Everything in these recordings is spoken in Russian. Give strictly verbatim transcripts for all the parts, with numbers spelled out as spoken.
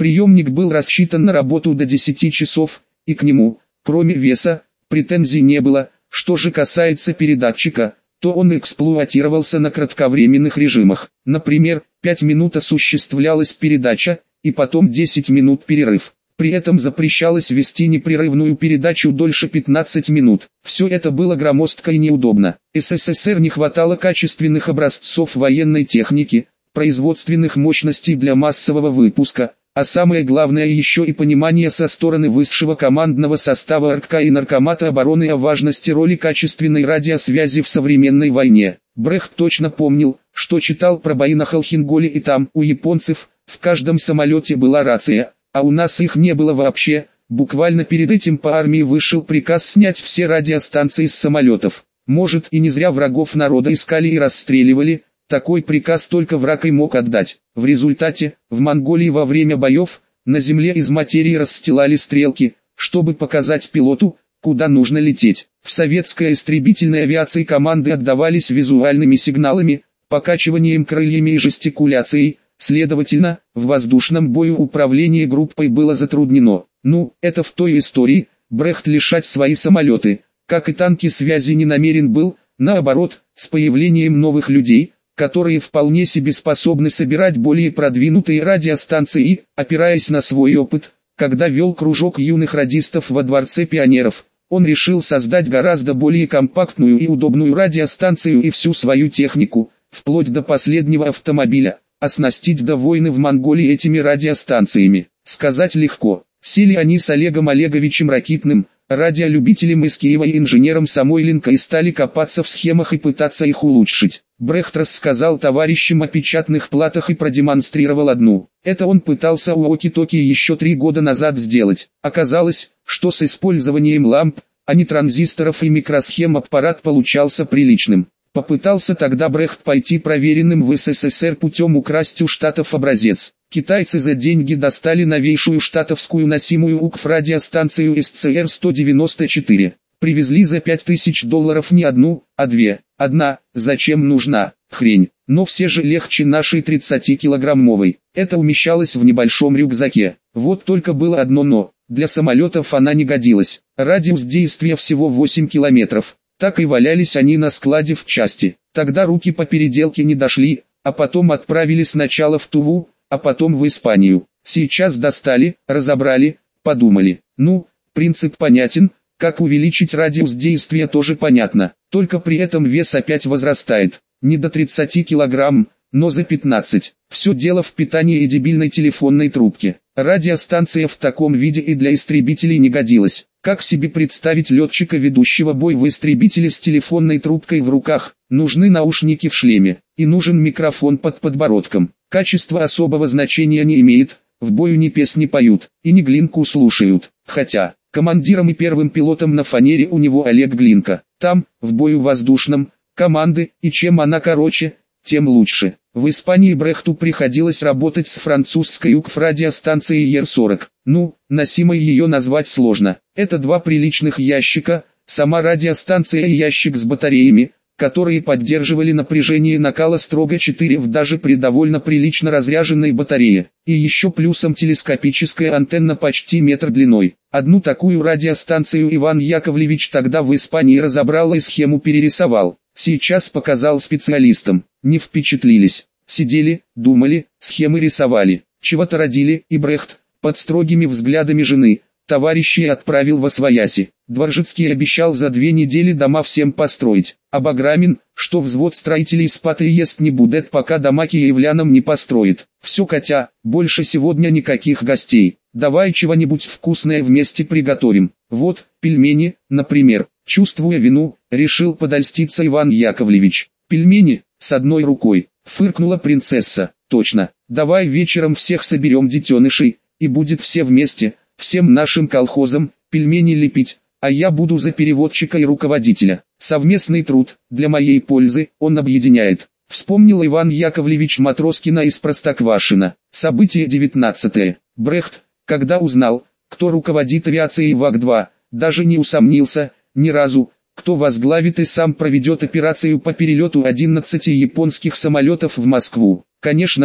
Приемник был рассчитан на работу до десяти часов, и к нему, кроме веса, претензий не было. Что же касается передатчика, то он эксплуатировался на кратковременных режимах. Например, пять минут осуществлялась передача, и потом десять минут перерыв. При этом запрещалось вести непрерывную передачу дольше пятнадцати минут. Все это было громоздко и неудобно. СССР не хватало качественных образцов военной техники, производственных мощностей для массового выпуска, а самое главное еще и понимание со стороны высшего командного состава РККА и Наркомата обороны о важности роли качественной радиосвязи в современной войне. Брехт точно помнил, что читал про бои на Холхенголе, и там, у японцев, в каждом самолете была рация, а у нас их не было вообще. Буквально перед этим по армии вышел приказ снять все радиостанции с самолетов. Может, и не зря врагов народа искали и расстреливали. Такой приказ только враг и мог отдать. В результате, в Монголии во время боев, на земле из материи расстилали стрелки, чтобы показать пилоту, куда нужно лететь. В советской истребительной авиации команды отдавались визуальными сигналами, покачиванием крыльями и жестикуляцией. Следовательно, в воздушном бою управление группой было затруднено. Ну, это в той истории. Брехт лишать свои самолеты, как и танки, связи не намерен был. Наоборот, с появлением новых людей, которые вполне себе способны собирать более продвинутые радиостанции и, опираясь на свой опыт, когда вел кружок юных радистов во Дворце пионеров, он решил создать гораздо более компактную и удобную радиостанцию и всю свою технику, вплоть до последнего автомобиля, оснастить до войны в Монголии этими радиостанциями. Сказать легко. Сели они с Олегом Олеговичем Ракитным, радиолюбителем из Киева, и инженером Самойленко, и стали копаться в схемах и пытаться их улучшить. Брехт рассказал товарищам о печатных платах и продемонстрировал одну. Это он пытался у Оки-Токи еще три года назад сделать. Оказалось, что с использованием ламп, а не транзисторов и микросхем, аппарат получался приличным. Попытался тогда Брехт пойти проверенным в СССР путем украсть у Штатов образец. Китайцы за деньги достали новейшую штатовскую носимую УКФ радиостанцию эс цэ эр сто девяносто четыре. Привезли за пять тысяч долларов не одну, а две. Одна, зачем нужна, хрень, но все же легче нашей тридцатикилограммовой. Это умещалось в небольшом рюкзаке. Вот только было одно но. Для самолетов она не годилась. Радиус действия всего восемь километров. Так и валялись они на складе в части. Тогда руки по переделке не дошли, а потом отправили сначала в Туву, а потом в Испанию. Сейчас достали, разобрали, подумали. Ну, принцип понятен, как увеличить радиус действия тоже понятно. Только при этом вес опять возрастает. Не до тридцати килограмм, но за пятнадцать. Все дело в питании и дебильной телефонной трубке. Радиостанция в таком виде и для истребителей не годилась. Как себе представить летчика, ведущего бой в истребителе с телефонной трубкой в руках? Нужны наушники в шлеме, и нужен микрофон под подбородком. Качество особого значения не имеет, в бою ни песни поют, и ни Глинку слушают. Хотя, командиром и первым пилотом на фанере у него Олег Глинка. Там, в бою воздушном, команды, и чем она короче, тем лучше. В Испании Брехту приходилось работать с французской УКФ радиостанцией Е Р сорок. Ну, носимой ее назвать сложно. Это два приличных ящика, сама радиостанция и ящик с батареями, которые поддерживали напряжение накала строго четыре вольта даже при довольно прилично разряженной батарее. И еще плюсом телескопическая антенна почти метр длиной. Одну такую радиостанцию Иван Яковлевич тогда в Испании разобрал и схему перерисовал. Сейчас показал специалистам. Не впечатлились. Сидели, думали, схемы рисовали. Чего-то родили, и Брехт, под строгими взглядами жены, товарищей отправил восвояси. Дворжицкий обещал за две недели дома всем построить. А Баграмин, что взвод строителей спать и есть не будет, пока дома киевлянам не построит. Все, Катя, больше сегодня никаких гостей. Давай чего-нибудь вкусное вместе приготовим. Вот, пельмени, например. Чувствуя вину, решил подольститься Иван Яковлевич. Пельмени, с одной рукой, фыркнула принцесса. Точно, давай вечером всех соберем детенышей, и будет все вместе, всем нашим колхозам, пельмени лепить, а я буду за переводчика и руководителя. Совместный труд, для моей пользы, он объединяет. Вспомнил Иван Яковлевич Матроскина из Простоквашино. Событие девятнадцатое. Брехт, когда узнал, кто руководит авиацией ВАК два, даже не усомнился, ни разу, кто возглавит и сам проведет операцию по перелету одиннадцати японских самолетов в Москву. Конечно же,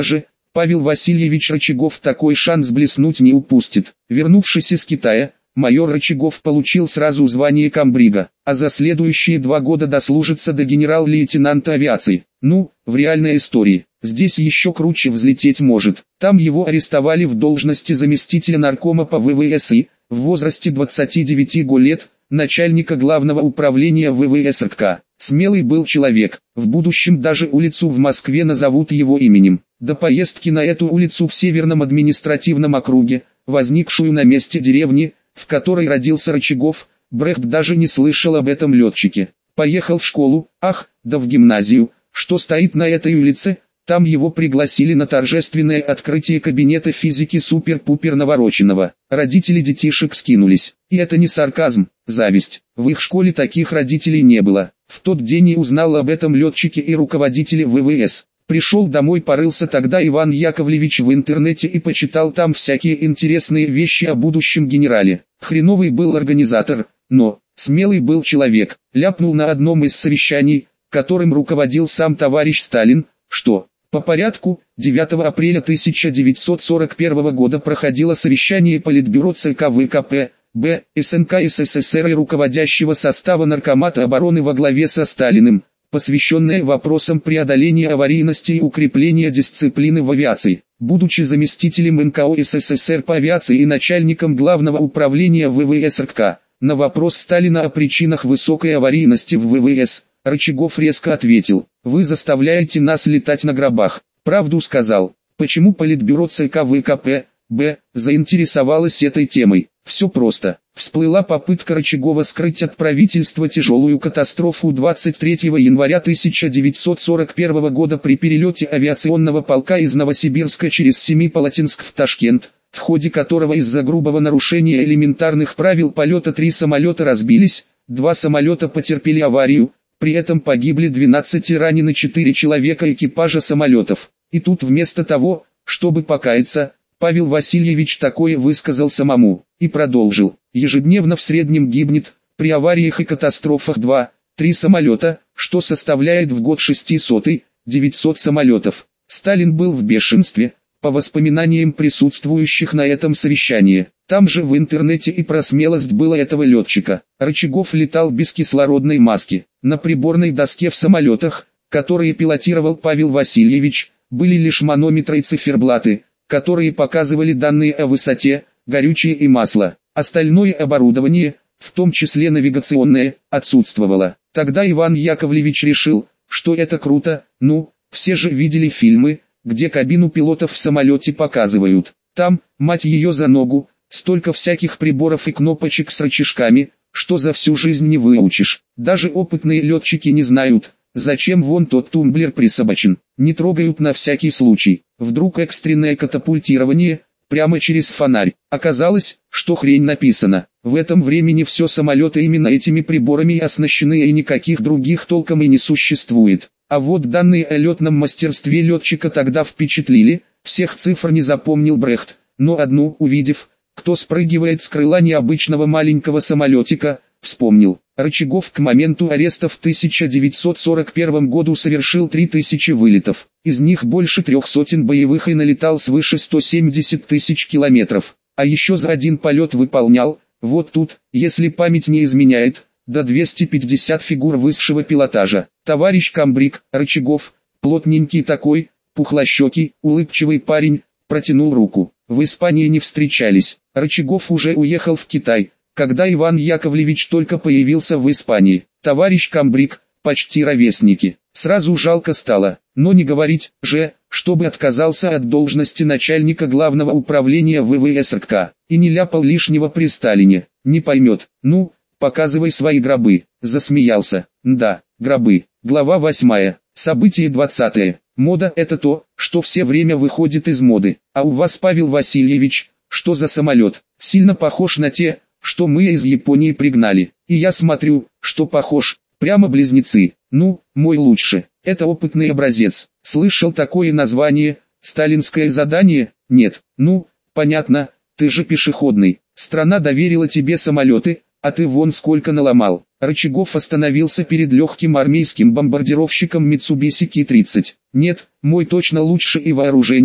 Павел Васильевич Рычагов такой шанс блеснуть не упустит. Вернувшись из Китая, майор Рычагов получил сразу звание комбрига, а за следующие два года дослужится до генерал-лейтенанта авиации. Ну, в реальной истории, здесь еще круче взлететь может. Там его арестовали в должности заместителя наркома по вэ вэ эс и, в возрасте двадцати девяти лет, начальника главного управления вэ вэ эс эр ка. Смелый был человек, в будущем даже улицу в Москве назовут его именем. До поездки на эту улицу в Северном административном округе, возникшую на месте деревни, в которой родился Рычагов, Брехт даже не слышал об этом летчике. Поехал в школу, ах, да в гимназию, что стоит на этой улице. Там его пригласили на торжественное открытие кабинета физики супер-пупер навороченного. Родители детишек скинулись. И это не сарказм, зависть. В их школе таких родителей не было. В тот день и узнал об этом летчике и руководителе вэ вэ эс. Пришел домой, порылся тогда Иван Яковлевич в интернете и почитал там всякие интересные вещи о будущем генерале. Хреновый был организатор, но смелый был человек. Ляпнул на одном из совещаний, которым руководил сам товарищ Сталин, что по порядку девятого апреля тысяча девятьсот сорок первого года проходило совещание Политбюро ЦК вэ ка пэ бэ эс эн ка эс эс эс эр и руководящего состава Наркомата обороны во главе со Сталиным, посвященное вопросам преодоления аварийности и укрепления дисциплины в авиации. Будучи заместителем эн ка о эс эс эс эр по авиации и начальником главного управления вэ вэ эс эр ка, на вопрос Сталина о причинах высокой аварийности в вэ вэ эс, Рычагов резко ответил: «Вы заставляете нас летать на гробах». Правду сказал. Почему Политбюро ЦК вэ ка пэ бэ заинтересовалось этой темой? Все просто. Всплыла попытка Рычагова скрыть от правительства тяжелую катастрофу двадцать третьего января тысяча девятьсот сорок первого года при перелете авиационного полка из Новосибирска через Семипалатинск в Ташкент, в ходе которого из-за грубого нарушения элементарных правил полета три самолета разбились, два самолета потерпели аварию, при этом погибли двенадцать и ранены четыре человека экипажа самолетов. И тут вместо того, чтобы покаяться, Павел Васильевич такое высказал самому, и продолжил: ежедневно в среднем гибнет, при авариях и катастрофах два-три самолета, что составляет в год шестьсот-девятьсот самолетов. Сталин был в бешенстве, по воспоминаниям присутствующих на этом совещании. Там же в интернете и про смелость было этого летчика. Рычагов летал без кислородной маски. На приборной доске в самолетах, которые пилотировал Павел Васильевич, были лишь манометры и циферблаты, которые показывали данные о высоте, горючее и масло. Остальное оборудование, в том числе навигационное, отсутствовало. Тогда Иван Яковлевич решил, что это круто. Ну, все же видели фильмы, где кабину пилотов в самолете показывают. Там, мать ее за ногу, столько всяких приборов и кнопочек с рычажками, что за всю жизнь не выучишь. Даже опытные летчики не знают, зачем вон тот тумблер присобачен. Не трогают на всякий случай. Вдруг экстренное катапультирование, прямо через фонарь. Оказалось, что хрень написана. В этом времени все самолеты именно этими приборами и оснащены, и никаких других толком и не существует. А вот данные о летном мастерстве летчика тогда впечатлили, всех цифр не запомнил Брехт, но одну, увидев, кто спрыгивает с крыла необычного маленького самолетика, вспомнил. Рычагов к моменту ареста в тысяча девятьсот сорок первом году совершил три тысячи вылетов, из них больше трех сотен боевых и налетал свыше ста семидесяти тысяч километров, а еще за один полет выполнял, вот тут, если память не изменяет, до двухсот пятидесяти фигур высшего пилотажа. Товарищ комбриг, Рычагов, плотненький такой, пухлощекий, улыбчивый парень, протянул руку. В Испании не встречались. Рычагов уже уехал в Китай, когда Иван Яковлевич только появился в Испании. Товарищ комбриг, почти ровесники. Сразу жалко стало, но не говорить же, чтобы отказался от должности начальника главного управления вэ вэ эс эр ка, и не ляпал лишнего при Сталине. Не поймет. Ну, показывай свои гробы. Засмеялся. Да, гробы. Глава восьмая. Событие двадцатое. Мода – это то, что все время выходит из моды. А у вас, Павел Васильевич, что за самолет? Сильно похож на те, что мы из Японии пригнали. И я смотрю, что похож. Прямо близнецы. Ну, мой лучше. Это опытный образец. Слышал такое название? Сталинское задание? Нет. Ну, понятно, ты же пешеходный. Страна доверила тебе самолеты, а ты вон сколько наломал. Рычагов остановился перед легким армейским бомбардировщиком Mitsubishi Ки тридцать. Нет, мой точно лучше и вооружение,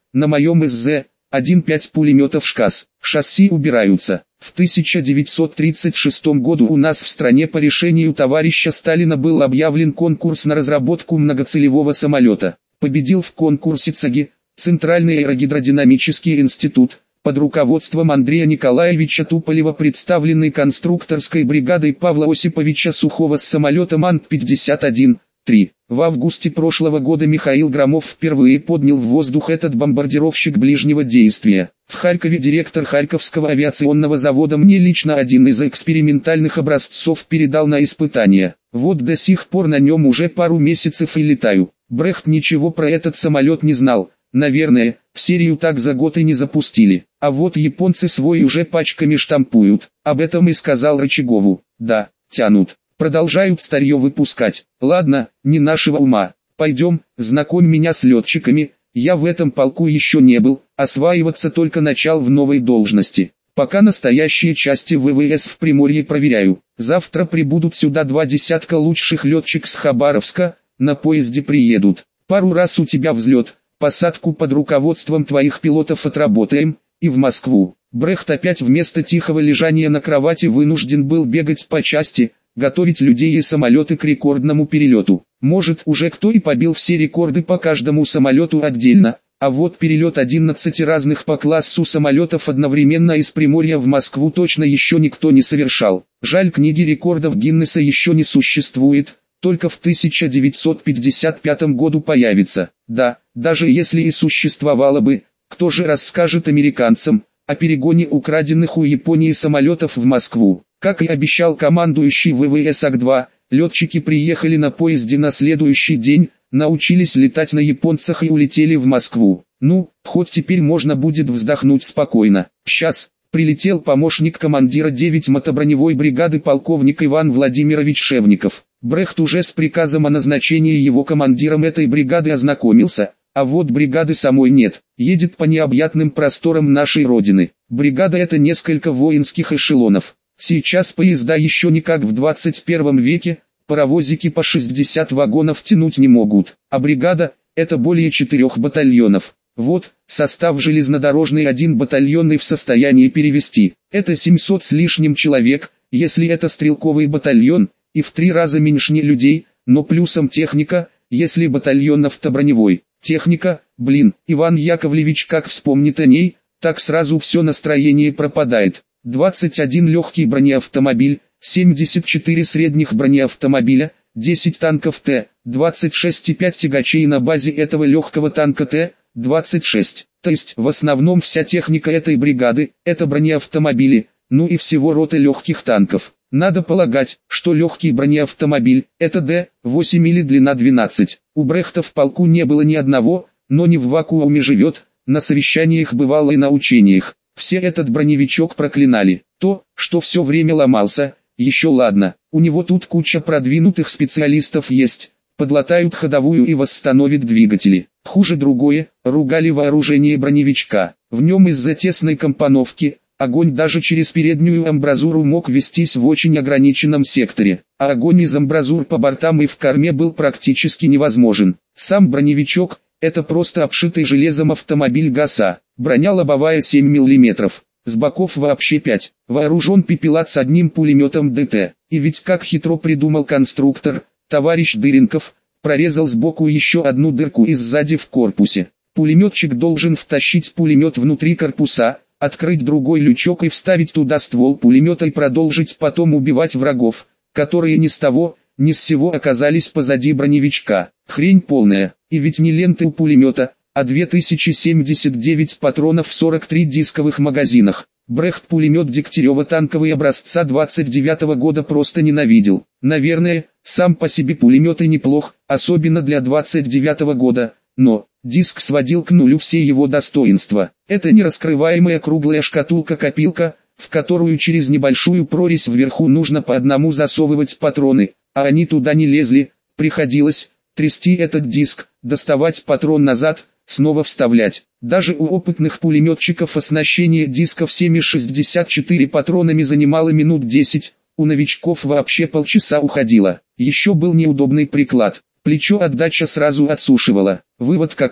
на моем эс зэ один пять пулеметов ШКАС, шасси убираются. В тысяча девятьсот тридцать шестом году у нас в стране по решению товарища Сталина был объявлен конкурс на разработку многоцелевого самолета. Победил в конкурсе ЦАГИ, Центральный аэрогидродинамический институт, под руководством Андрея Николаевича Туполева, представленный конструкторской бригадой Павла Осиповича Сухого с самолетом Ан пятьдесят один три. В августе прошлого года Михаил Громов впервые поднял в воздух этот бомбардировщик ближнего действия. В Харькове директор Харьковского авиационного завода мне лично один из экспериментальных образцов передал на испытание. Вот до сих пор на нем уже пару месяцев и летаю. Брехт ничего про этот самолет не знал. Наверное, в серию так за год и не запустили. А вот японцы свой уже пачками штампуют. Об этом и сказал Рычагову. Да, тянут. Продолжают старье выпускать. Ладно, не нашего ума. Пойдем, знакомь меня с летчиками. Я в этом полку еще не был, осваиваться только начал в новой должности. Пока настоящие части вэ вэ эс в Приморье проверяю. Завтра прибудут сюда два десятка лучших летчиков с Хабаровска, на поезде приедут. Пару раз у тебя взлет, посадку под руководством твоих пилотов отработаем, и в Москву. Брехт опять вместо тихого лежания на кровати вынужден был бегать по части, готовить людей и самолеты к рекордному перелету. Может, уже кто и побил все рекорды по каждому самолету отдельно, а вот перелет одиннадцати разных по классу самолетов одновременно из Приморья в Москву точно еще никто не совершал. Жаль, книги рекордов Гиннесса еще не существует, только в тысяча девятьсот пятьдесят пятом году появится. Да, даже если и существовало бы, кто же расскажет американцам о перегоне украденных у Японии самолетов в Москву? Как и обещал командующий вэ вэ эс А К два, летчики приехали на поезде на следующий день, научились летать на японцах и улетели в Москву. Ну, хоть теперь можно будет вздохнуть спокойно. Сейчас прилетел помощник командира девятой мотоброневой бригады полковник Иван Владимирович Шевников. Брехт уже с приказом о назначении его командиром этой бригады ознакомился, а вот бригады самой нет. Едет по необъятным просторам нашей Родины. Бригада — это несколько воинских эшелонов. Сейчас поезда еще не как в двадцать первом веке, паровозики по шестьдесят вагонов тянуть не могут, а бригада – это более четырех батальонов. Вот, состав железнодорожный один батальонный в состоянии перевести. Это семьсот с лишним человек, если это стрелковый батальон, и в три раза меньше людей, но плюсом техника, если батальон автоброневой. Техника, блин, Иван Яковлевич как вспомнит о ней, так сразу все настроение пропадает. двадцать один легкий бронеавтомобиль, семьдесят четыре средних бронеавтомобиля, десять танков Т, двадцать шесть и пять тягачей на базе этого легкого танка Т, двадцать шесть. То есть в основном вся техника этой бригады – это бронеавтомобили, ну и всего роты легких танков. Надо полагать, что легкий бронеавтомобиль – это Д восемь или длина двенадцать. У Брехта в полку не было ни одного, но не в вакууме живет, на совещаниях бывало и на учениях. Все этот броневичок проклинали. То, что все время ломался, еще ладно, у него тут куча продвинутых специалистов есть, подлатают ходовую и восстановят двигатели. Хуже другое, ругали вооружение броневичка. В нем из-за тесной компоновки, огонь даже через переднюю амбразуру мог вестись в очень ограниченном секторе, а огонь из амбразур по бортам и в корме был практически невозможен. Сам броневичок – это просто обшитый железом автомобиль ГАЗа. Броня лобовая семь миллиметров, с боков вообще пять, вооружен пепелат с одним пулеметом Д Т. И ведь как хитро придумал конструктор, товарищ Дыренков, прорезал сбоку еще одну дырку и сзади в корпусе. Пулеметчик должен втащить пулемет внутри корпуса, открыть другой лючок и вставить туда ствол пулемета и продолжить потом убивать врагов, которые ни с того, ни с сего оказались позади броневичка. Хрень полная, и ведь не ленты у пулемета, а две тысячи семьдесят девять патронов в сорок три дисковых магазинах. Брехт пулемет Дегтярева танковый образца двадцать девятого года просто ненавидел. Наверное, сам по себе пулемет и неплох, особенно для двадцать девятого года, но диск сводил к нулю все его достоинства. Это нераскрываемая круглая шкатулка-копилка, в которую через небольшую прорезь вверху нужно по одному засовывать патроны, а они туда не лезли, приходилось трясти этот диск, доставать патрон назад, снова вставлять. Даже у опытных пулеметчиков оснащение дисков семь шестьдесят четыре патронами занимало минут десять, у новичков вообще полчаса уходило. Еще был неудобный приклад, плечо отдача сразу отсушивала. Вывод какой?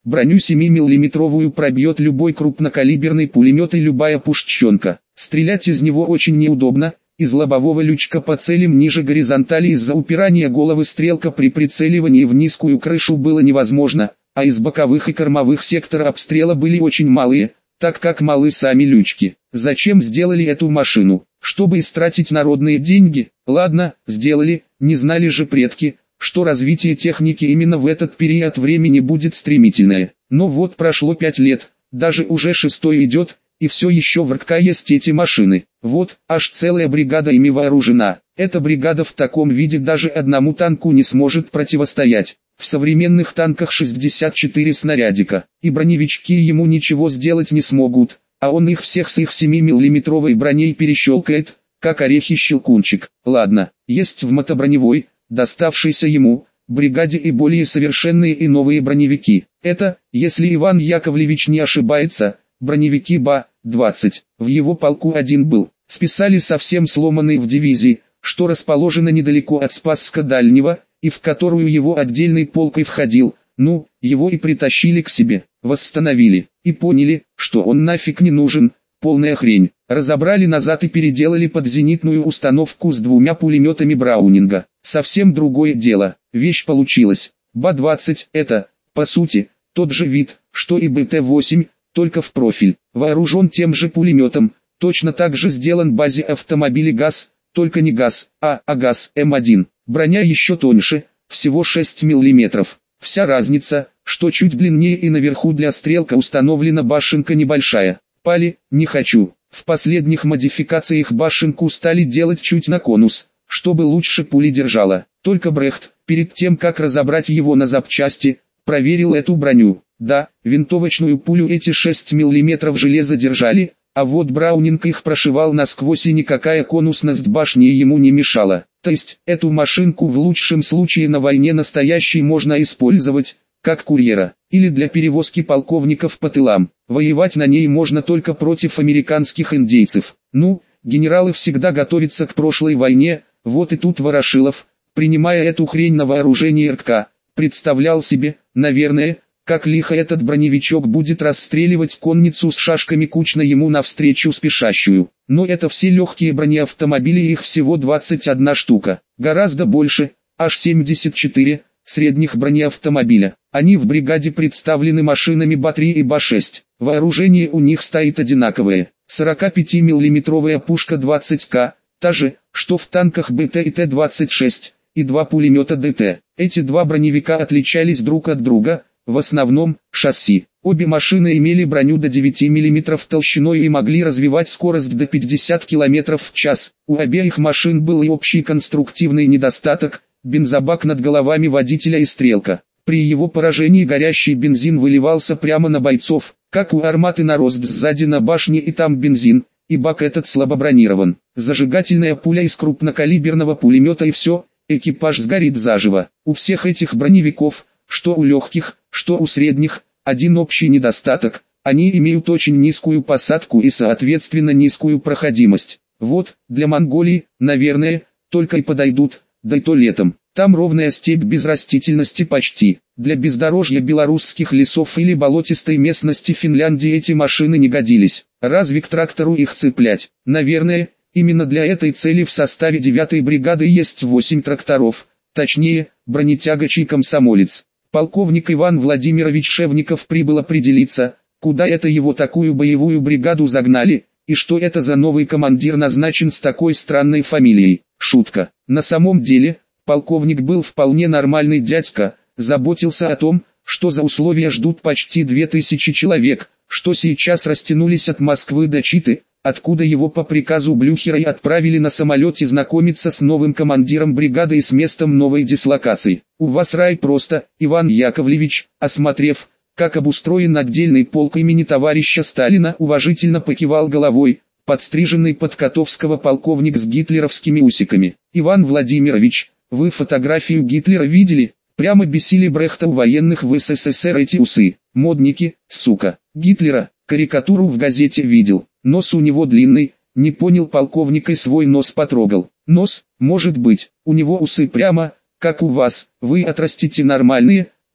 Броню семимиллиметровую пробьет любой крупнокалиберный пулемет и любая пушченка. Стрелять из него очень неудобно. Из лобового лючка по целям ниже горизонтали из-за упирания головы стрелка при прицеливании в низкую крышу было невозможно, а из боковых и кормовых сектора обстрела были очень малые, так как малы сами лючки. Зачем сделали эту машину? Чтобы истратить народные деньги? Ладно, сделали, не знали же предки, что развитие техники именно в этот период времени будет стремительное. Но вот прошло пять лет, даже уже шестой идет, и все еще в РК есть эти машины. Вот, аж целая бригада ими вооружена. Эта бригада в таком виде даже одному танку не сможет противостоять. В современных танках шестьдесят четыре снарядика, и броневички ему ничего сделать не смогут, а он их всех с их семимиллиметровой броней перещелкает, как орехи-щелкунчик. Ладно, есть в мотоброневой, доставшейся ему, бригаде и более совершенные и новые броневики. Это, если Иван Яковлевич не ошибается, броневики Ба двадцать. В его полку один был, списали совсем сломанный в дивизии, что расположена недалеко от Спасска Дальнего, и в которую его отдельный полк и входил. Ну, его и притащили к себе, восстановили, и поняли, что он нафиг не нужен, полная хрень. Разобрали назад и переделали под зенитную установку с двумя пулеметами Браунинга. Совсем другое дело, вещь получилась. Ба двадцать это, по сути, тот же вид, что и Бэ Тэ восемь, только в профиль. Вооружен тем же пулеметом, точно так же сделан базе автомобилей ГАЗ, только не ГАЗ, а АГАЗ Эм один. Броня еще тоньше, всего шесть миллиметров. Вся разница, что чуть длиннее и наверху для стрелка установлена башенка небольшая. Пали, не хочу. В последних модификациях башенку стали делать чуть на конус, чтобы лучше пули держала. Только Брехт, перед тем как разобрать его на запчасти, проверил эту броню. Да, винтовочную пулю эти шесть миллиметров железа держали, а вот Браунинг их прошивал насквозь и никакая конусность башни ему не мешала. То есть, эту машинку в лучшем случае на войне настоящей можно использовать, как курьера, или для перевозки полковников по тылам. Воевать на ней можно только против американских индейцев. Ну, генералы всегда готовятся к прошлой войне, вот и тут Ворошилов, принимая эту хрень на вооружение РК, представлял себе, наверное, как лихо этот броневичок будет расстреливать конницу с шашками кучно ему навстречу спешащую. Но это все легкие бронеавтомобили, их всего двадцать одна штука. Гораздо больше, аж семьдесят четыре, средних бронеавтомобиля. Они в бригаде представлены машинами Ба три и Ба шесть. Вооружение у них стоит одинаковое. сорокапятимиллиметровая пушка двадцать ка, та же, что в танках Бэ Тэ и Тэ двадцать шесть, и два пулемета Дэ Тэ. Эти два броневика отличались друг от друга, в основном, шасси. Обе машины имели броню до девяти миллиметров толщиной и могли развивать скорость до пятидесяти километров в час. У обеих машин был и общий конструктивный недостаток – бензобак над головами водителя и стрелка. При его поражении горящий бензин выливался прямо на бойцов, как у арматы нарост сзади на башне, и там бензин, и бак этот слабо бронирован. Зажигательная пуля из крупнокалиберного пулемета и все, экипаж сгорит заживо. У всех этих броневиков, что у легких, что у средних, один общий недостаток – они имеют очень низкую посадку и соответственно низкую проходимость. Вот, для Монголии, наверное, только и подойдут, да и то летом. Там ровная степь без растительности почти. Для бездорожья белорусских лесов или болотистой местности Финляндии эти машины не годились. Разве к трактору их цеплять? Наверное, именно для этой цели в составе девятой бригады есть восемь тракторов, точнее, бронетягачий комсомолец. Полковник Иван Владимирович Шевников прибыл определиться, куда это его такую боевую бригаду загнали, и что это за новый командир назначен с такой странной фамилией. Шутка. На самом деле, полковник был вполне нормальный дядька, заботился о том, что за условия ждут почти две тысячи человек, что сейчас растянулись от Москвы до Читы, откуда его по приказу Блюхера и отправили на самолете знакомиться с новым командиром бригады и с местом новой дислокации. У вас рай просто, Иван Яковлевич, осмотрев, как обустроен отдельный полк имени товарища Сталина, уважительно покивал головой, подстриженный под Котовского полковник с гитлеровскими усиками. Иван Владимирович, вы фотографию Гитлера видели? Прямо бесили Брехта у военных в Эс Эс Эс Эр эти усы. Модники, сука. Гитлера, карикатуру в газете видел. Нос у него длинный, не понял полковник и свой нос потрогал. Нос, может быть, у него усы прямо, как у вас, вы отрастите нормальные,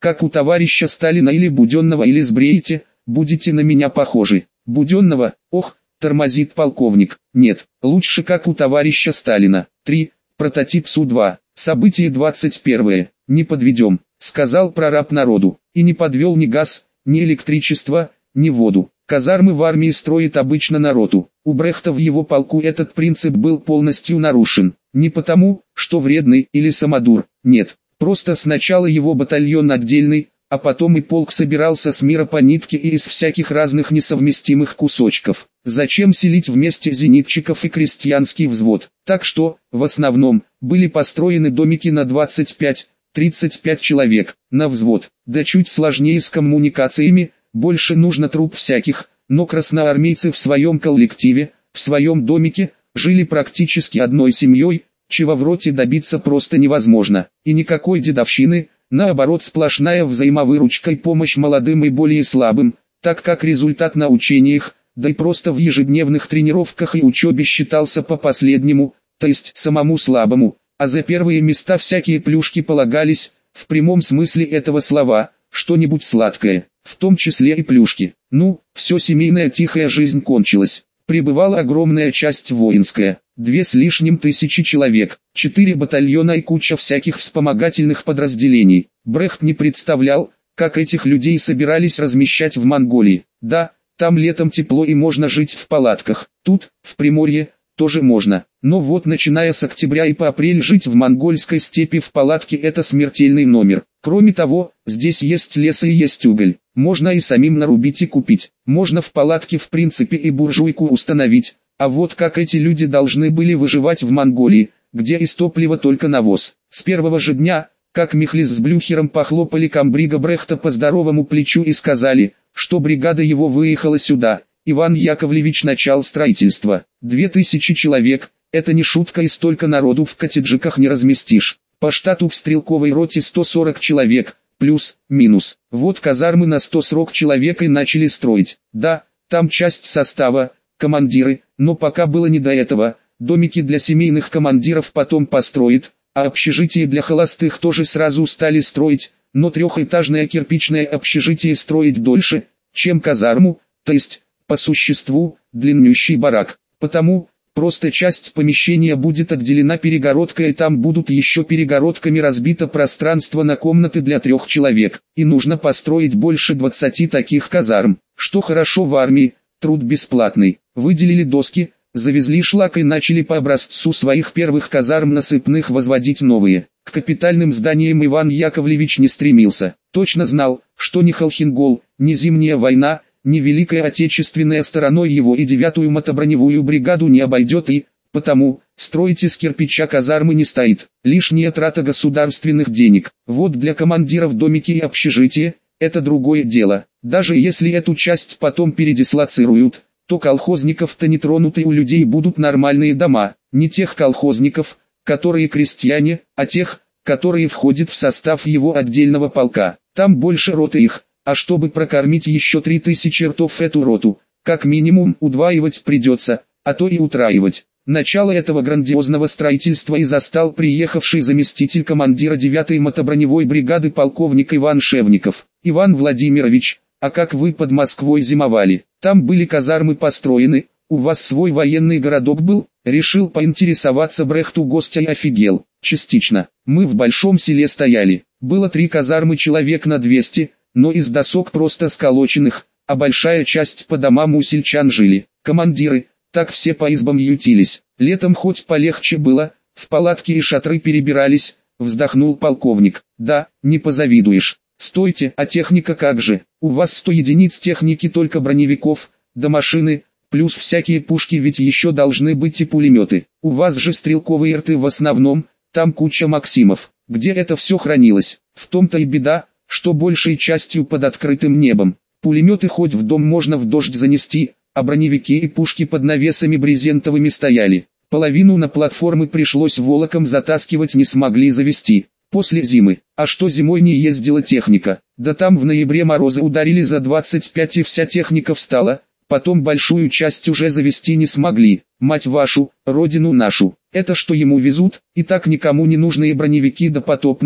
как у товарища Сталина или Буденного, или сбреете, будете на меня похожи. Буденного, ох, тормозит полковник. Нет, лучше как у товарища Сталина. три. Прототип Су-два. Событие двадцать первое. Не подведем, сказал прораб народу. И не подвел ни газ, ни электричество, ни воду. Казармы в армии строит обычно народу. У Брехта в его полку этот принцип был полностью нарушен. Не потому, что вредный или самодур, нет. Просто сначала его батальон отдельный, а потом и полк собирался с мира по нитке и из всяких разных несовместимых кусочков. Зачем селить вместе зенитчиков и крестьянский взвод? Так что, в основном, были построены домики на двадцать пять — тридцать пять человек, на взвод. Да чуть сложнее с коммуникациями, больше нужно труп всяких, но красноармейцы в своем коллективе, в своем домике, жили практически одной семьей, чего в роте добиться просто невозможно. И никакой дедовщины, наоборот сплошная взаимовыручка и помощь молодым и более слабым, так как результат на учениях, да и просто в ежедневных тренировках и учебе считался по последнему, то есть самому слабому, а за первые места всякие плюшки полагались, в прямом смысле этого слова, что-нибудь сладкое, в том числе и плюшки. Ну, все семейная тихая жизнь кончилась. Прибывала огромная часть воинская, две с лишним тысячи человек, четыре батальона и куча всяких вспомогательных подразделений. Брехт не представлял, как этих людей собирались размещать в Монголии. Да, там летом тепло и можно жить в палатках, тут, в Приморье, тоже можно. Но вот начиная с октября и по апрель жить в монгольской степи в палатке — это смертельный номер. Кроме того, здесь есть лес и есть уголь. Можно и самим нарубить и купить. Можно в палатке в принципе и буржуйку установить. А вот как эти люди должны были выживать в Монголии, где из топлива только навоз. С первого же дня, как Михлис с Блюхером похлопали комбрига Брехта по здоровому плечу и сказали, что бригада его выехала сюда, Иван Яковлевич начал строительство. Две тысячи человек, это не шутка, и столько народу в коттеджиках не разместишь. По штату в стрелковой роте сто сорок человек, плюс, минус. Вот казармы на сто сорок человек и начали строить. Да, там часть состава, командиры, но пока было не до этого. Домики для семейных командиров потом построят, а общежитие для холостых тоже сразу стали строить, но трехэтажное кирпичное общежитие строить дольше, чем казарму, то есть, по существу, длиннющий барак. Потому, просто часть помещения будет отделена перегородкой, и там будут еще перегородками разбито пространство на комнаты для трех человек. И нужно построить больше двадцати таких казарм. Что хорошо в армии, труд бесплатный. Выделили доски, завезли шлак и начали по образцу своих первых казарм насыпных возводить новые. К капитальным зданиям Иван Яковлевич не стремился. Точно знал, что ни Холхенгол, ни Зимняя война, ни Великая Отечественная стороной его и девятую мотоброневую бригаду не обойдет, и, потому, строить из кирпича казармы не стоит. Лишняя трата государственных денег. Вот для командиров домики и общежития – это другое дело. Даже если эту часть потом передислоцируют, то колхозников-то не тронут, и у людей будут нормальные дома. Не тех колхозников, которые крестьяне, а тех, которые входят в состав его отдельного полка. Там больше роты их. А чтобы прокормить еще три тысячи ртов эту роту, как минимум удваивать придется, а то и утраивать. Начало этого грандиозного строительства и застал приехавший заместитель командира девятой мотоброневой бригады полковник Иван Шевников. Иван Владимирович, а как вы под Москвой зимовали? Там были казармы построены, у вас свой военный городок был? Решил поинтересоваться Брехт у гостя и офигел. Частично. Мы в большом селе стояли. Было три казармы человек на двести, но из досок просто сколоченных, а большая часть по домам у сельчан жили. Командиры, так все по избам ютились. Летом хоть полегче было, в палатки и шатры перебирались, вздохнул полковник. Да, не позавидуешь. Стойте, а техника как же? У вас сто единиц техники только броневиков, да машины, плюс всякие пушки, ведь еще должны быть и пулеметы. У вас же стрелковые рты в основном, там куча Максимов. Где это все хранилось? В том-то и беда, что большей частью под открытым небом. Пулеметы хоть в дом можно в дождь занести, а броневики и пушки под навесами брезентовыми стояли. Половину на платформы пришлось волоком затаскивать, не смогли завести. После зимы. А что зимой не ездила техника? Да там в ноябре морозы ударили за двадцать пять и вся техника встала. Потом большую часть уже завести не смогли. Мать вашу, родину нашу. Это что ему везут? И так никому не нужные броневики допотопные.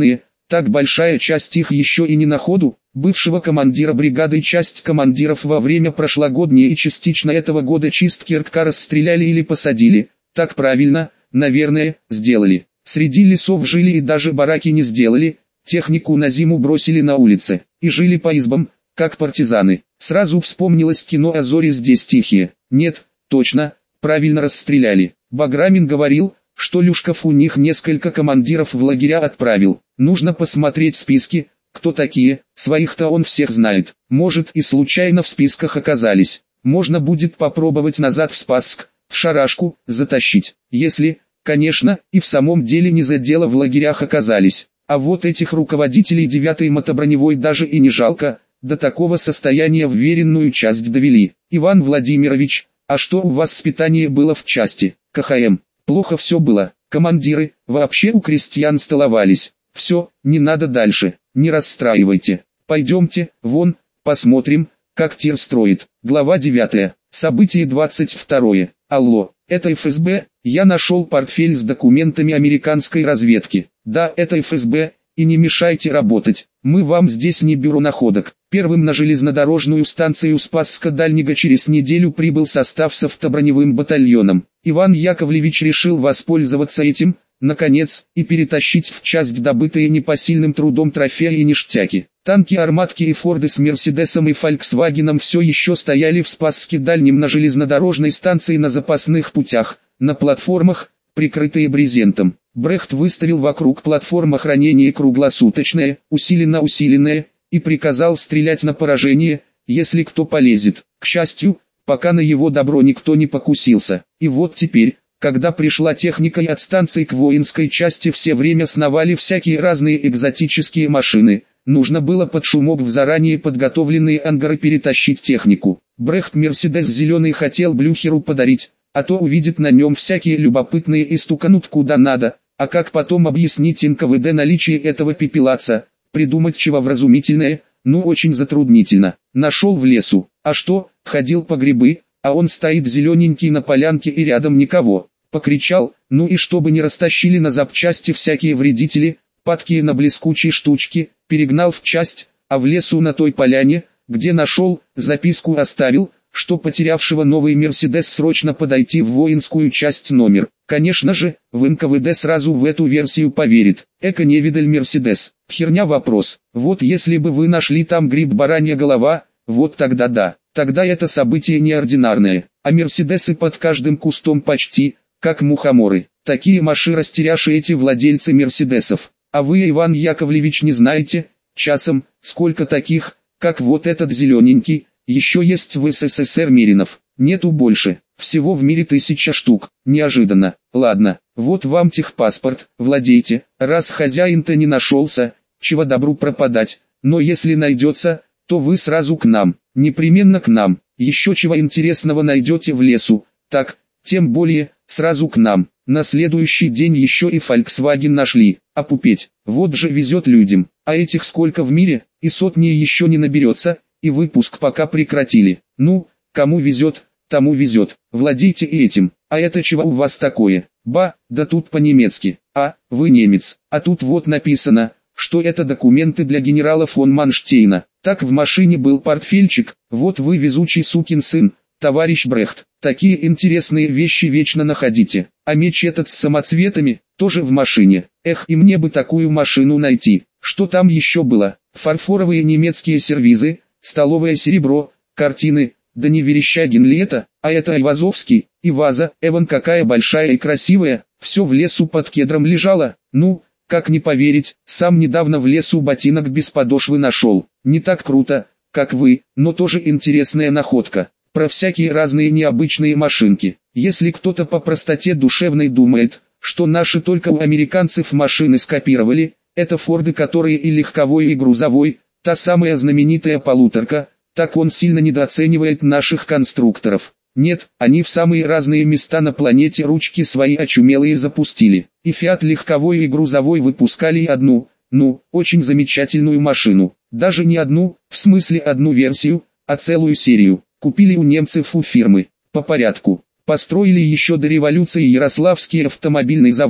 Так большая часть их еще и не на ходу. Бывшего командира бригады и часть командиров во время прошлогодней и частично этого года чистки РККА расстреляли или посадили. Так правильно, наверное, сделали. Среди лесов жили и даже бараки не сделали. Технику на зиму бросили на улице. И жили по избам, как партизаны. Сразу вспомнилось кино «А зори здесь тихие». Нет, точно, правильно расстреляли. Баграмин говорил, что Люшков у них несколько командиров в лагеря отправил. Нужно посмотреть списки, кто такие, своих-то он всех знает. Может и случайно в списках оказались. Можно будет попробовать назад в Спасск, в Шарашку, затащить. Если, конечно, и в самом деле не за дело в лагерях оказались. А вот этих руководителей девятой мотоброневой даже и не жалко, до такого состояния вверенную часть довели. Иван Владимирович, а что у вас воспитание было в части? КХМ. Плохо все было. Командиры, вообще у крестьян столовались. Все, не надо дальше, не расстраивайте. Пойдемте, вон, посмотрим, как тир строит. Глава девятая. Событие двадцать второе. Алло, это эф эс бэ, я нашел портфель с документами американской разведки. Да, это эф эс бэ, и не мешайте работать. Мы вам здесь не бюро находок. Первым на железнодорожную станцию Спасска Дальнего через неделю прибыл состав с автоброневым батальоном. Иван Яковлевич решил воспользоваться этим, наконец, и перетащить в часть добытые непосильным трудом трофеи и ништяки. Танки, арматки и форды с Мерседесом и Фольксвагеном все еще стояли в Спасске Дальнем на железнодорожной станции на запасных путях, на платформах, прикрытые брезентом. Брехт выставил вокруг платформ охранение круглосуточное, усиленно-усиленное, и приказал стрелять на поражение, если кто полезет. К счастью, пока на его добро никто не покусился. И вот теперь, когда пришла техника и от станции к воинской части все время сновали всякие разные экзотические машины, нужно было под шумок в заранее подготовленные ангары перетащить технику. Брехт Мерседес зеленый хотел Блюхеру подарить, а то увидит на нем всякие любопытные и стуканут куда надо, а как потом объяснить эн ка вэ дэ наличие этого пепелаца, придумать чего вразумительное, ну очень затруднительно. Нашел в лесу, а что, ходил по грибы, а он стоит зелененький на полянке и рядом никого. Покричал, ну и чтобы не растащили на запчасти всякие вредители, падкие на блескучие штучки, перегнал в часть, а в лесу на той поляне, где нашел, записку оставил, что потерявшего новый Мерседес срочно подойти в воинскую часть номер. Конечно же, в эн ка вэ дэ сразу в эту версию поверит. Эко-невидаль Мерседес. Херня вопрос. Вот если бы вы нашли там гриб баранья голова, вот тогда да. Тогда это событие неординарное. А Мерседесы под каждым кустом почти, как мухоморы. Такие маши-растеряши эти владельцы Мерседесов. А вы, Иван Яковлевич, не знаете, часом, сколько таких, как вот этот зелененький, еще есть в эс эс эс эр Меринов. Нету больше. Всего в мире тысяча штук. Неожиданно. Ладно, вот вам техпаспорт, владейте. Раз хозяин-то не нашелся, чего добру пропадать. Но если найдется, то вы сразу к нам. Непременно к нам. Еще чего интересного найдете в лесу. Так, тем более, сразу к нам. На следующий день еще и Volkswagen нашли. А пупеть, вот же везет людям. А этих сколько в мире, и сотни еще не наберется, и выпуск пока прекратили. Ну, кому везет, тому везет. Владейте и этим. А это чего у вас такое? Ба, да тут по-немецки. А, вы немец. А тут вот написано, что это документы для генерала фон Манштейна. Так в машине был портфельчик, вот вы везучий сукин сын, товарищ Брехт. Такие интересные вещи вечно находите. А меч этот с самоцветами, тоже в машине. Эх, и мне бы такую машину найти. Что там еще было? Фарфоровые немецкие сервизы, столовое серебро, картины, да не Верещагин ли это, а это Айвазовский, и ваза, эван какая большая и красивая, все в лесу под кедром лежало, ну, как не поверить, сам недавно в лесу ботинок без подошвы нашел, не так круто, как вы, но тоже интересная находка, про всякие разные необычные машинки, если кто-то по простоте душевной думает, что наши только у американцев машины скопировали, это форды, которые и легковой, и грузовой, та самая знаменитая полуторка, так он сильно недооценивает наших конструкторов. Нет, они в самые разные места на планете ручки свои очумелые запустили. И Фиат легковой и грузовой выпускали и одну, ну, очень замечательную машину. Даже не одну, в смысле одну версию, а целую серию. Купили у немцев у фирмы. По порядку. Построили еще до революции Ярославский автомобильный завод,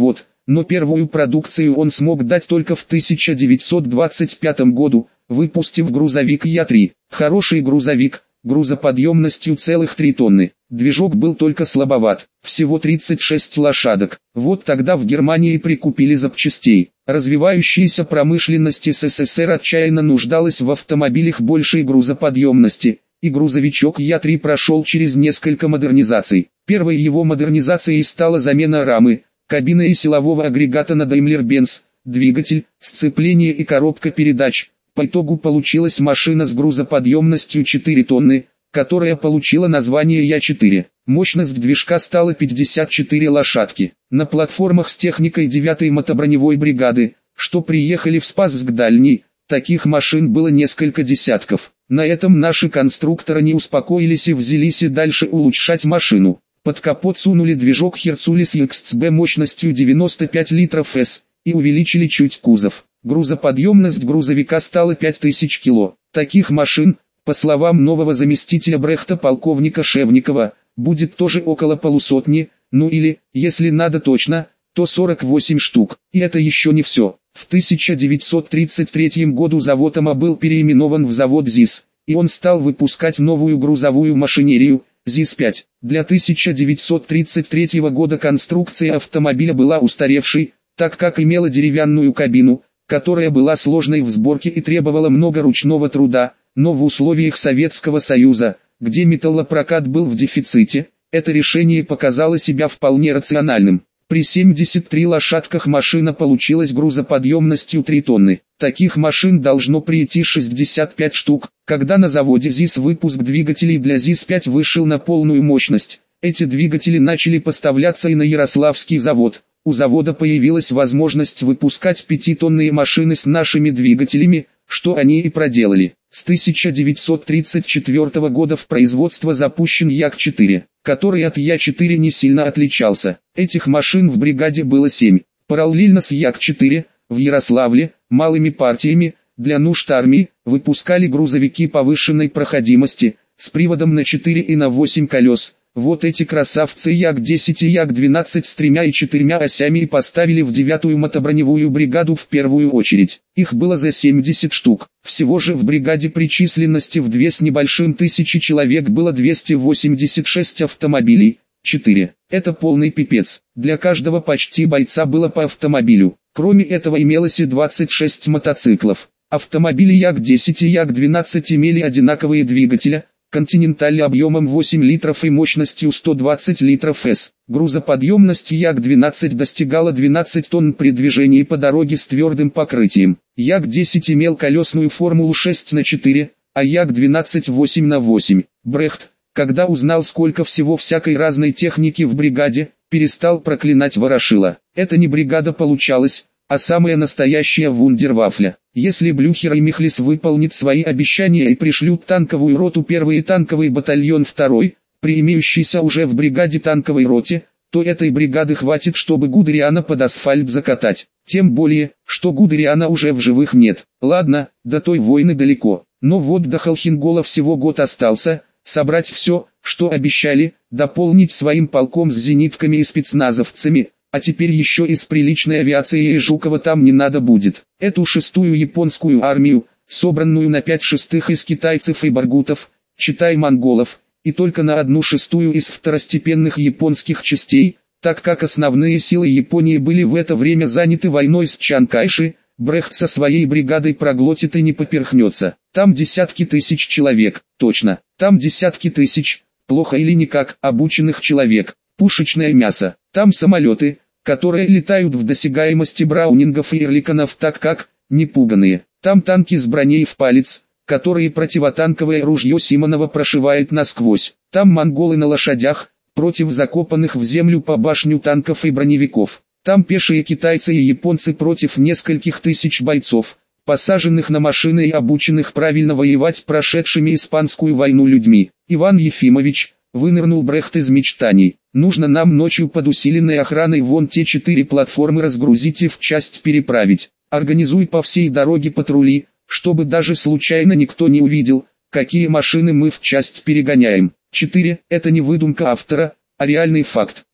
но первую продукцию он смог дать только в тысяча девятьсот двадцать пятом году, выпустив грузовик Я три. Хороший грузовик, грузоподъемностью целых три тонны. Движок был только слабоват, всего тридцать шесть лошадок. Вот тогда в Германии прикупили запчастей. Развивающаяся промышленность СССР отчаянно нуждалась в автомобилях большей грузоподъемности, и грузовичок Я три прошел через несколько модернизаций. Первой его модернизацией стала замена рамы, кабины и силового агрегата на Daimler-Benz, двигатель, сцепление и коробка передач. По итогу получилась машина с грузоподъемностью четыре тонны, которая получила название Я четыре. Мощность движка стала пятьдесят четыре лошадки. На платформах с техникой девятой мотоброневой бригады, что приехали в Спасск дальний, таких машин было несколько десятков. На этом наши конструкторы не успокоились и взялись и дальше улучшать машину. Под капот сунули движок Hercules икс си би мощностью девяносто пять литров С и увеличили чуть кузов. Грузоподъемность грузовика стала пять тысяч кило. Таких машин, по словам нового заместителя Брехта полковника Шевникова, будет тоже около полусотни, ну или, если надо точно, то сорок восемь штук. И это еще не все. В тысяча девятьсот тридцать третьем году завод АМА был переименован в завод ЗИС, и он стал выпускать новую грузовую машинерию, ЗИС пять. Для тысяча девятьсот тридцать третьего года конструкция автомобиля была устаревшей, так как имела деревянную кабину, которая была сложной в сборке и требовала много ручного труда, но в условиях Советского Союза, где металлопрокат был в дефиците, это решение показало себя вполне рациональным. При семидесяти трёх лошадках машина получилась грузоподъемностью три тонны. Таких машин должно прийти шестьдесят пять штук. Когда на заводе ЗИС выпуск двигателей для ЗИС пять вышел на полную мощность, эти двигатели начали поставляться и на Ярославский завод. У завода появилась возможность выпускать пятитонные машины с нашими двигателями, что они и проделали. С тысяча девятьсот тридцать четвёртого года в производство запущен Як четыре, который от Я четыре не сильно отличался. Этих машин в бригаде было семь. Параллельно с Як четыре, в Ярославле, малыми партиями, для нужд армии, выпускали грузовики повышенной проходимости, с приводом на четыре и на восемь колес. Вот эти красавцы Як десять и Як двенадцать с тремя и четырьмя осями и поставили в девятую мотоброневую бригаду в первую очередь. Их было за семьдесят штук. Всего же в бригаде при численности в две с небольшим тысячи человек было двести восемьдесят шесть автомобилей. четыре. Это полный пипец. Для каждого почти бойца было по автомобилю. Кроме этого имелось и двадцать шесть мотоциклов. Автомобили Як десять и Як двенадцать имели одинаковые двигатели. Континенталь объемом восемь литров и мощностью сто двадцать литров С. Грузоподъемность Як двенадцать достигала двенадцати тонн при движении по дороге с твердым покрытием. Як десять имел колесную формулу шесть на четыре, а Як двенадцать восемь на восемь. Брехт, когда узнал, сколько всего всякой разной техники в бригаде, перестал проклинать Ворошила. Это не бригада получалась, а самая настоящая вундервафля. Если Блюхер и Михлис выполнят свои обещания и пришлют танковую роту первый и танковый батальон второй, при имеющейся уже в бригаде танковой роте, то этой бригады хватит, чтобы Гудериана под асфальт закатать. Тем более, что Гудериана уже в живых нет. Ладно, до той войны далеко, но вот до Холхенгола всего год остался, собрать все, что обещали, дополнить своим полком с зенитками и спецназовцами. А теперь еще и с приличной авиацией и Жукова там не надо будет. Эту шестую японскую армию, собранную на пять шестых из китайцев и баргутов, читай монголов, и только на одну шестую из второстепенных японских частей, так как основные силы Японии были в это время заняты войной с Чан Кайши, Брехт со своей бригадой проглотит и не поперхнется. Там десятки тысяч человек, точно, там десятки тысяч, плохо или никак, обученных человек, пушечное мясо, там самолеты, которые летают в досягаемости браунингов и эрликонов так как, не пуганые. Там танки с броней в палец, которые противотанковое ружье Симонова прошивает насквозь. Там монголы на лошадях, против закопанных в землю по башню танков и броневиков. Там пешие китайцы и японцы против нескольких тысяч бойцов, посаженных на машины и обученных правильно воевать прошедшими испанскую войну людьми. Иван Ефимович, вынырнул Брехт из мечтаний. Нужно нам ночью под усиленной охраной вон те четыре платформы разгрузить и в часть переправить. Организуй по всей дороге патрули, чтобы даже случайно никто не увидел, какие машины мы в часть перегоняем. четыре. Это не выдумка автора, а реальный факт.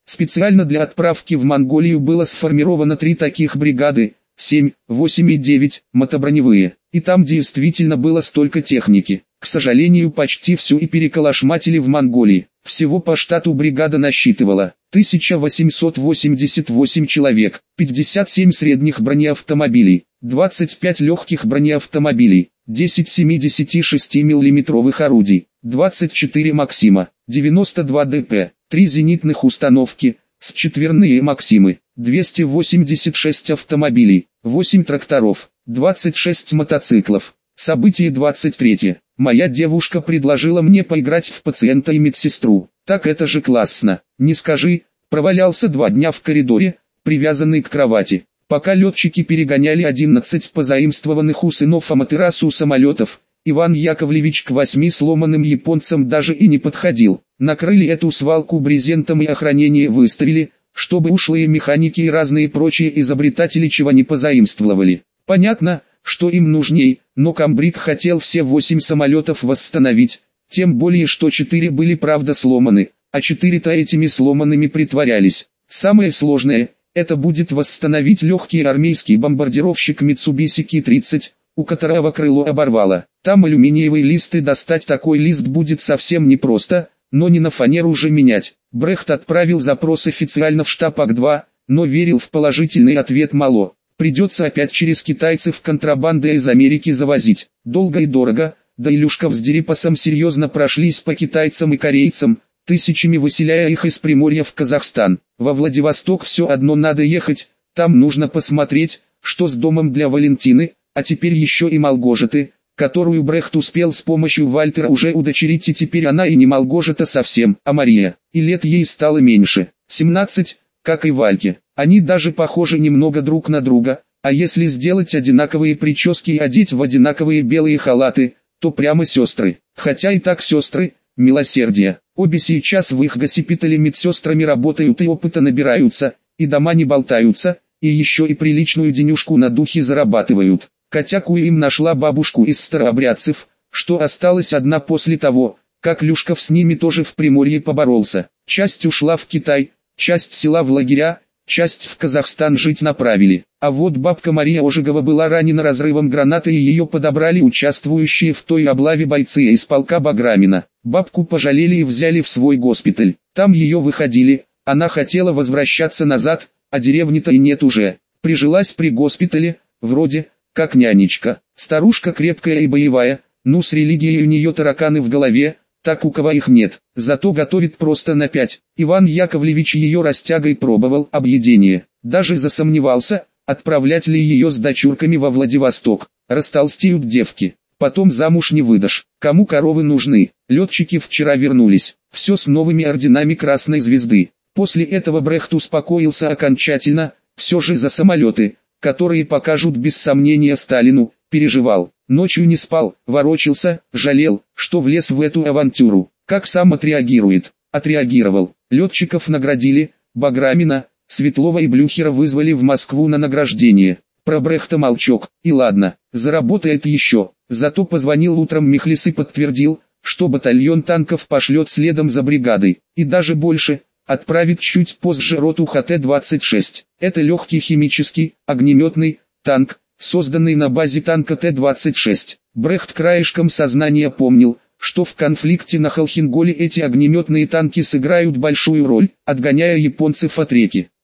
Специально для отправки в Монголию было сформировано три таких бригады, семь, восемь и девять, мотоброневые. И там действительно было столько техники. К сожалению, почти всю и переколошматили в Монголии. Всего по штату бригада насчитывала тысяча восемьсот восемьдесят восемь человек, пятьдесят семь средних бронеавтомобилей, двадцать пять легких бронеавтомобилей, десять семидесятишестимиллиметровых орудий, двадцать четыре Максима, девяносто два ДП, три зенитных установки, с четверные Максимы, двести восемьдесят шесть автомобилей, восемь тракторов, двадцать шесть мотоциклов. Событие двадцать третье. Моя девушка предложила мне поиграть в пациента и медсестру. Так это же классно. Не скажи, провалялся два дня в коридоре, привязанный к кровати. Пока летчики перегоняли одиннадцать позаимствованных у сынов Аматерасу самолетов, Иван Яковлевич к восьми сломанным японцам даже и не подходил. Накрыли эту свалку брезентом и охранение выставили, чтобы ушлые механики и разные прочие изобретатели чего не позаимствовали. Понятно, что им нужней, но комбриг хотел все восемь самолетов восстановить, тем более что четыре были правда сломаны, а четыре-то этими сломанными притворялись. Самое сложное, это будет восстановить легкий армейский бомбардировщик Mitsubishi Ki тридцать, у которого крыло оборвало. Там алюминиевый лист, и достать такой лист будет совсем непросто, но не на фанеру же менять. Брехт отправил запрос официально в штаб А К два, но верил в положительный ответ мало. Придется опять через китайцев контрабандой из Америки завозить. Долго и дорого, да и Люшков с Дерипасом серьезно прошлись по китайцам и корейцам, тысячами выселяя их из Приморья в Казахстан. Во Владивосток все одно надо ехать, там нужно посмотреть, что с домом для Валентины, а теперь еще и Малгожеты, которую Брехт успел с помощью Вальтера уже удочерить, и теперь она и не Малгожета совсем, а Мария, и лет ей стало меньше, семнадцать, как и Вальке. Они даже похожи немного друг на друга, а если сделать одинаковые прически и одеть в одинаковые белые халаты, то прямо сестры. Хотя и так сестры, милосердие. Обе сейчас в их госпитале медсестрами работают и опыта набираются, и дома не болтаются, и еще и приличную денюжку на духе зарабатывают. Котякую им нашла бабушку из старообрядцев, что осталась одна после того, как Люшков с ними тоже в Приморье поборолся. Часть ушла в Китай, часть села в лагеря, часть в Казахстан жить направили. А вот бабка Мария Ожегова была ранена разрывом гранаты, и ее подобрали участвующие в той облаве бойцы из полка Баграмина. Бабку пожалели и взяли в свой госпиталь. Там ее выходили, она хотела возвращаться назад, а деревни-то и нет уже. Прижилась при госпитале, вроде, как нянечка. Старушка крепкая и боевая, ну с религией у нее тараканы в голове, так у кого их нет, зато готовит просто на пять. Иван Яковлевич ее растягой пробовал объедение, даже засомневался, отправлять ли ее с дочурками во Владивосток. Растолстеют девки, потом замуж не выдашь. Кому коровы нужны? Летчики вчера вернулись, все с новыми орденами Красной Звезды. После этого Брехт успокоился окончательно, все же за самолеты, которые покажут без сомнения Сталину, переживал. Ночью не спал, ворочался, жалел, что влез в эту авантюру. Как сам отреагирует? Отреагировал. Летчиков наградили, Баграмина, Светлова и Блюхера вызвали в Москву на награждение. Про Брехта молчок, и ладно, заработает еще. Зато позвонил утром Мехлис и подтвердил, что батальон танков пошлет следом за бригадой. И даже больше, отправит чуть позже роту Х Т двадцать шесть. Это легкий химический, огнеметный, танк, созданный на базе танка Т двадцать шесть. Брехт краешком сознания помнил, что в конфликте на Холхенголе эти огнеметные танки сыграют большую роль, отгоняя японцев от реки.